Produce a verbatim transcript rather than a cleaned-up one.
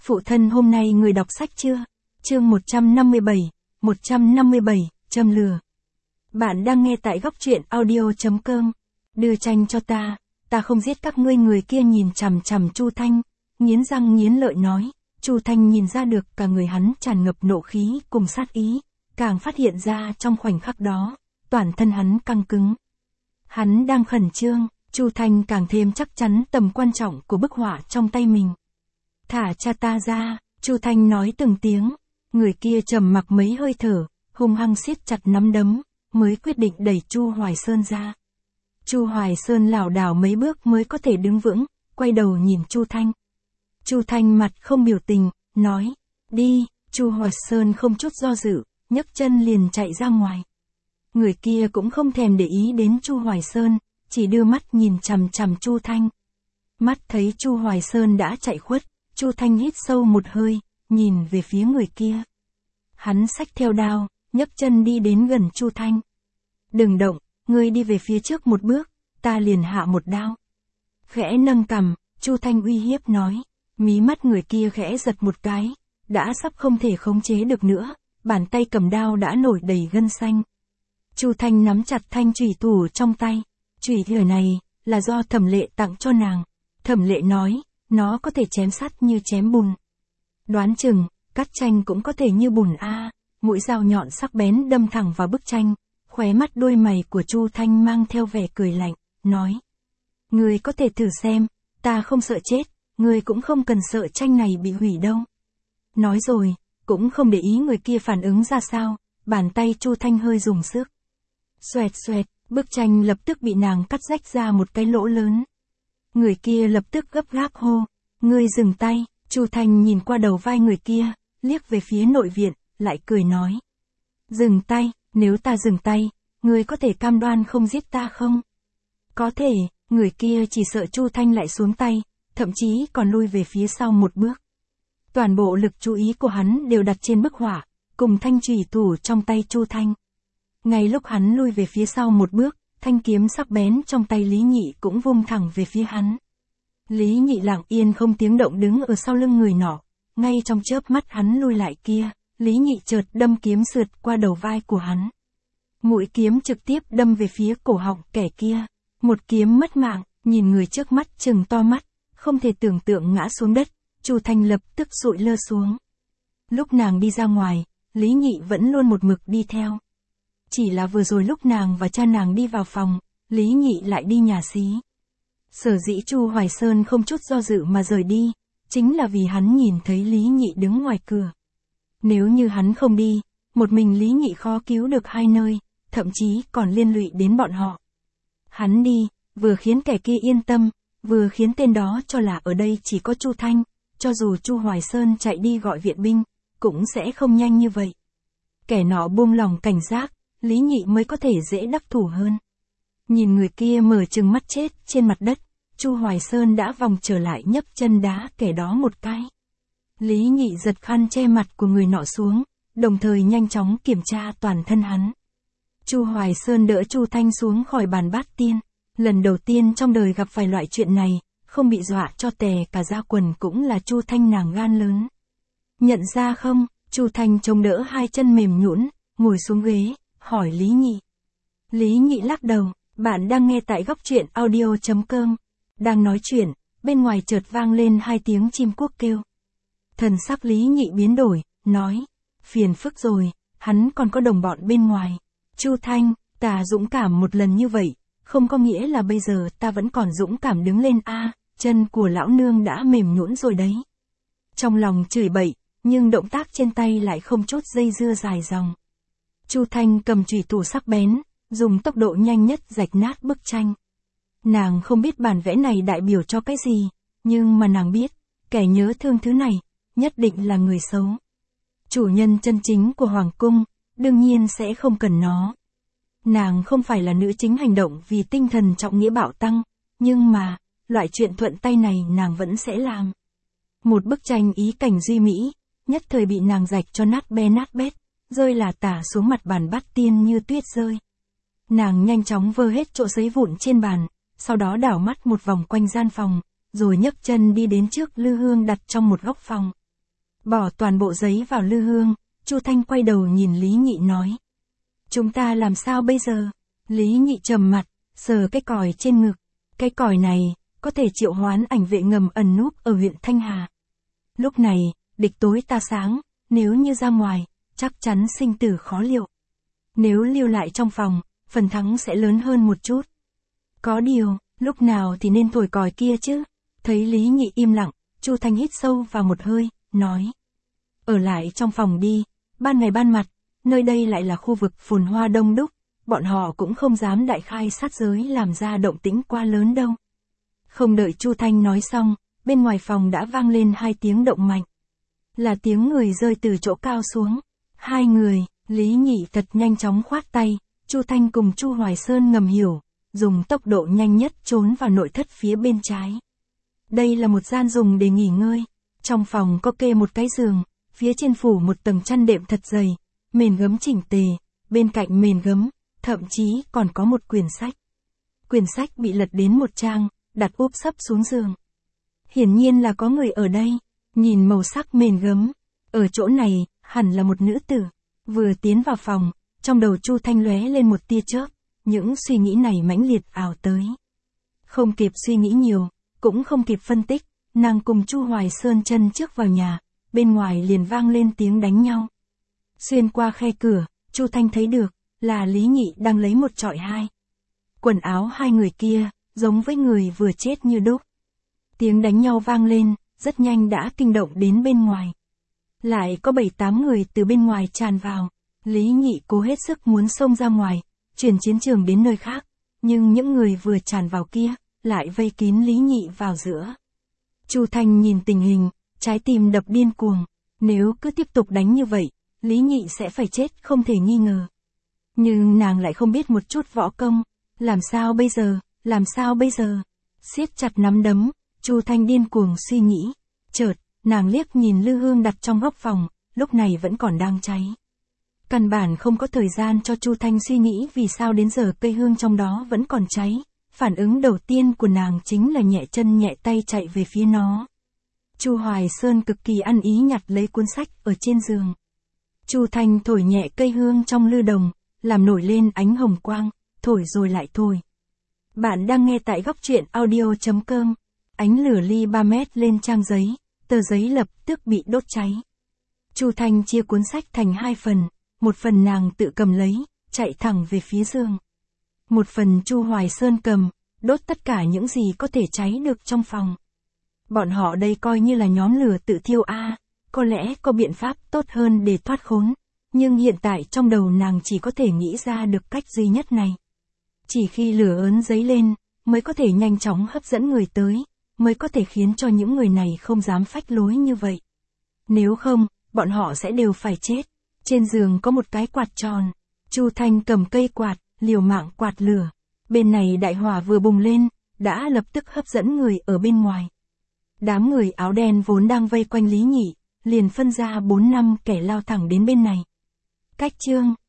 Phụ thân hôm nay người đọc sách chưa? Chương một trăm năm mươi bảy, một trăm năm mươi bảy, châm lửa. Bạn đang nghe tại góc truyện audio.com. Đưa tranh cho ta, ta không giết các ngươi. Người kia nhìn chằm chằm Chu Thanh, nghiến răng nghiến lợi nói. Chu Thanh nhìn ra được cả người hắn tràn ngập nộ khí cùng sát ý, càng phát hiện ra trong khoảnh khắc đó, toàn thân hắn căng cứng. Hắn đang khẩn trương, Chu Thanh càng thêm chắc chắn tầm quan trọng của bức họa trong tay mình. Thả cha ta ra, Chu Thanh nói từng tiếng. Người kia trầm mặc mấy hơi thở, hung hăng siết chặt nắm đấm, mới quyết định đẩy Chu Hoài Sơn ra. Chu Hoài Sơn lảo đảo mấy bước mới có thể đứng vững, quay đầu nhìn Chu Thanh. Chu Thanh mặt không biểu tình, nói, đi. Chu Hoài Sơn không chút do dự, nhấc chân liền chạy ra ngoài. Người kia cũng không thèm để ý đến Chu Hoài Sơn, chỉ đưa mắt nhìn chằm chằm Chu Thanh. Mắt thấy Chu Hoài Sơn đã chạy khuất, Chu Thanh hít sâu một hơi, nhìn về phía người kia. Hắn xách theo đao, nhấc chân đi đến gần Chu Thanh. Đừng động, ngươi đi về phía trước một bước, ta liền hạ một đao. Khẽ nâng cằm, Chu Thanh uy hiếp nói. Mí mắt người kia khẽ giật một cái, đã sắp không thể khống chế được nữa, bàn tay cầm đao đã nổi đầy gân xanh. Chu Thanh nắm chặt thanh chủy thủ trong tay. Chủy thủ này là do Thẩm Lệ tặng cho nàng. Thẩm Lệ nói, nó có thể chém sắt như chém bùn. Đoán chừng, cắt tranh cũng có thể như bùn a. Mũi dao nhọn sắc bén đâm thẳng vào bức tranh, khóe mắt đôi mày của Chu Thanh mang theo vẻ cười lạnh, nói: "Ngươi có thể thử xem, ta không sợ chết, ngươi cũng không cần sợ tranh này bị hủy đâu." Nói rồi, cũng không để ý người kia phản ứng ra sao, bàn tay Chu Thanh hơi dùng sức. Xoẹt xoẹt, bức tranh lập tức bị nàng cắt rách ra một cái lỗ lớn. Người kia lập tức gấp gáp hô, "Ngươi dừng tay." Chu Thanh nhìn qua đầu vai người kia, liếc về phía nội viện, lại cười nói: "Dừng tay, nếu ta dừng tay, ngươi có thể cam đoan không giết ta không?" "Có thể." Người kia chỉ sợ Chu Thanh lại xuống tay, thậm chí còn lui về phía sau một bước. Toàn bộ lực chú ý của hắn đều đặt trên bức họa, cùng thanh chủy thủ trong tay Chu Thanh. Ngay lúc hắn lui về phía sau một bước, thanh kiếm sắc bén trong tay Lý Nhị cũng vung thẳng về phía hắn. Lý Nhị lặng yên không tiếng động đứng ở sau lưng người nọ, ngay trong chớp mắt hắn lui lại kia, Lý Nhị chợt đâm kiếm sượt qua đầu vai của hắn. Mũi kiếm trực tiếp đâm về phía cổ họng kẻ kia, một kiếm mất mạng. Nhìn người trước mắt trừng to mắt, không thể tưởng tượng ngã xuống đất, Chu Thanh lập tức sụi lơ xuống. Lúc nàng đi ra ngoài, Lý Nhị vẫn luôn một mực đi theo. Chỉ là vừa rồi lúc nàng và cha nàng đi vào phòng, Lý Nhị lại đi nhà xí. Sở dĩ Chu Hoài Sơn không chút do dự mà rời đi, chính là vì hắn nhìn thấy Lý Nhị đứng ngoài cửa. Nếu như hắn không đi, một mình Lý Nhị khó cứu được hai nơi, thậm chí còn liên lụy đến bọn họ. Hắn đi, vừa khiến kẻ kia yên tâm, vừa khiến tên đó cho là ở đây chỉ có Chu Thanh, cho dù Chu Hoài Sơn chạy đi gọi viện binh, cũng sẽ không nhanh như vậy. Kẻ nọ buông lòng cảnh giác, Lý Nhị mới có thể dễ đắc thủ hơn. Nhìn người kia mở trừng mắt chết trên mặt đất, Chu Hoài Sơn đã vòng trở lại nhấc chân đá kẻ đó một cái. Lý Nhị giật khăn che mặt của người nọ xuống, đồng thời nhanh chóng kiểm tra toàn thân hắn. Chu Hoài Sơn đỡ Chu Thanh xuống khỏi bàn bát tiên. Lần đầu tiên trong đời gặp phải loại chuyện này, không bị dọa cho tè cả da quần cũng là Chu Thanh nàng gan lớn. Nhận ra không? Chu Thanh chống đỡ hai chân mềm nhũn, ngồi xuống ghế, hỏi Lý Nhị. Lý Nhị lắc đầu, bạn đang nghe tại góc truyện audio.com. Đang nói chuyện, bên ngoài chợt vang lên hai tiếng chim cuốc kêu. Thần sắc Lý Nhị biến đổi, nói, phiền phức rồi, hắn còn có đồng bọn bên ngoài. Chu Thanh, ta dũng cảm một lần như vậy, không có nghĩa là bây giờ ta vẫn còn dũng cảm đứng lên a, chân của lão nương đã mềm nhũn rồi đấy. Trong lòng chửi bậy, nhưng động tác trên tay lại không chút dây dưa dài dòng. Chu Thanh cầm chủy thủ sắc bén, dùng tốc độ nhanh nhất rạch nát bức tranh. Nàng không biết bản vẽ này đại biểu cho cái gì, nhưng mà nàng biết, kẻ nhớ thương thứ này, nhất định là người xấu. Chủ nhân chân chính của Hoàng cung, đương nhiên sẽ không cần nó. Nàng không phải là nữ chính hành động vì tinh thần trọng nghĩa bạo tăng, nhưng mà, loại chuyện thuận tay này nàng vẫn sẽ làm. Một bức tranh ý cảnh duy mỹ, nhất thời bị nàng rạch cho nát be nát bét, rơi là tả xuống mặt bàn bát tiên như tuyết rơi. Nàng nhanh chóng vơ hết chỗ sấy vụn trên bàn, sau đó đảo mắt một vòng quanh gian phòng, rồi nhấc chân đi đến trước lư hương đặt trong một góc phòng. Bỏ toàn bộ giấy vào lư hương, Chu Thanh quay đầu nhìn Lý Nhị nói. Chúng ta làm sao bây giờ? Lý Nhị trầm mặt, sờ cái còi trên ngực. Cái còi này, có thể triệu hoán ảnh vệ ngầm ẩn núp ở huyện Thanh Hà. Lúc này, địch tối ta sáng, nếu như ra ngoài, chắc chắn sinh tử khó liệu. Nếu lưu lại trong phòng, phần thắng sẽ lớn hơn một chút. Có điều, lúc nào thì nên thổi còi kia chứ? Thấy Lý Nhị im lặng, Chu Thanh hít sâu vào một hơi, nói. Ở lại trong phòng đi, ban ngày ban mặt, nơi đây lại là khu vực phồn hoa đông đúc, bọn họ cũng không dám đại khai sát giới làm ra động tĩnh quá lớn đâu. Không đợi Chu Thanh nói xong, bên ngoài phòng đã vang lên hai tiếng động mạnh. Là tiếng người rơi từ chỗ cao xuống. Hai người, Lý Nhị thật nhanh chóng khoát tay, Chu Thanh cùng Chu Hoài Sơn ngầm hiểu, dùng tốc độ nhanh nhất trốn vào nội thất phía bên trái. Đây là một gian dùng để nghỉ ngơi. Trong phòng có kê một cái giường, phía trên phủ một tầng chăn đệm thật dày, mền gấm chỉnh tề, bên cạnh mền gấm, thậm chí còn có một quyển sách. Quyển sách bị lật đến một trang, đặt úp sấp xuống giường. Hiển nhiên là có người ở đây, nhìn màu sắc mền gấm, ở chỗ này, hẳn là một nữ tử. Vừa tiến vào phòng, trong đầu Chu Thanh lóe lên một tia chớp, những suy nghĩ này mãnh liệt ảo tới. Không kịp suy nghĩ nhiều, cũng không kịp phân tích, nàng cùng Chu Hoài Sơn chân trước vào nhà, bên ngoài liền vang lên tiếng đánh nhau. Xuyên qua khe cửa, Chu Thanh thấy được, là Lý Nhị đang lấy một chọi hai. Quần áo hai người kia, giống với người vừa chết như đúc. Tiếng đánh nhau vang lên, rất nhanh đã kinh động đến bên ngoài. Lại có bảy tám người từ bên ngoài tràn vào. Lý Nhị cố hết sức muốn xông ra ngoài, chuyển chiến trường đến nơi khác, nhưng những người vừa tràn vào kia, lại vây kín Lý Nhị vào giữa. Chu Thanh nhìn tình hình, trái tim đập điên cuồng. Nếu cứ tiếp tục đánh như vậy, Lý Nhị sẽ phải chết không thể nghi ngờ. Nhưng nàng lại không biết một chút võ công. Làm sao bây giờ, làm sao bây giờ? Siết chặt nắm đấm, Chu Thanh điên cuồng suy nghĩ. Chợt, nàng liếc nhìn lư hương đặt trong góc phòng, lúc này vẫn còn đang cháy. Căn bản không có thời gian cho Chu Thanh suy nghĩ vì sao đến giờ cây hương trong đó vẫn còn cháy. Phản ứng đầu tiên của nàng chính là nhẹ chân nhẹ tay chạy về phía nó. Chu Hoài Sơn cực kỳ ăn ý nhặt lấy cuốn sách ở trên giường. Chu Thanh thổi nhẹ cây hương trong lư đồng, làm nổi lên ánh hồng quang, thổi rồi lại thổi. Bạn đang nghe tại góc truyện audio chấm com. Ánh lửa ly ba mét lên trang giấy, tờ giấy lập tức bị đốt cháy. Chu Thanh chia cuốn sách thành hai phần, một phần nàng tự cầm lấy, chạy thẳng về phía giường. Một phần Chu Hoài Sơn cầm, đốt tất cả những gì có thể cháy được trong phòng. Bọn họ đây coi như là nhóm lửa tự thiêu a, có lẽ có biện pháp tốt hơn để thoát khốn, nhưng hiện tại trong đầu nàng chỉ có thể nghĩ ra được cách duy nhất này. Chỉ khi lửa ớn dấy lên, mới có thể nhanh chóng hấp dẫn người tới, mới có thể khiến cho những người này không dám phách lối như vậy. Nếu không, bọn họ sẽ đều phải chết. Trên giường có một cái quạt tròn, Chu Thanh cầm cây quạt, liều mạng quạt lửa. Bên này đại hỏa vừa bùng lên, đã lập tức hấp dẫn người ở bên ngoài. Đám người áo đen vốn đang vây quanh Lý Nhị, liền phân ra bốn năm kẻ lao thẳng đến bên này. Cách chương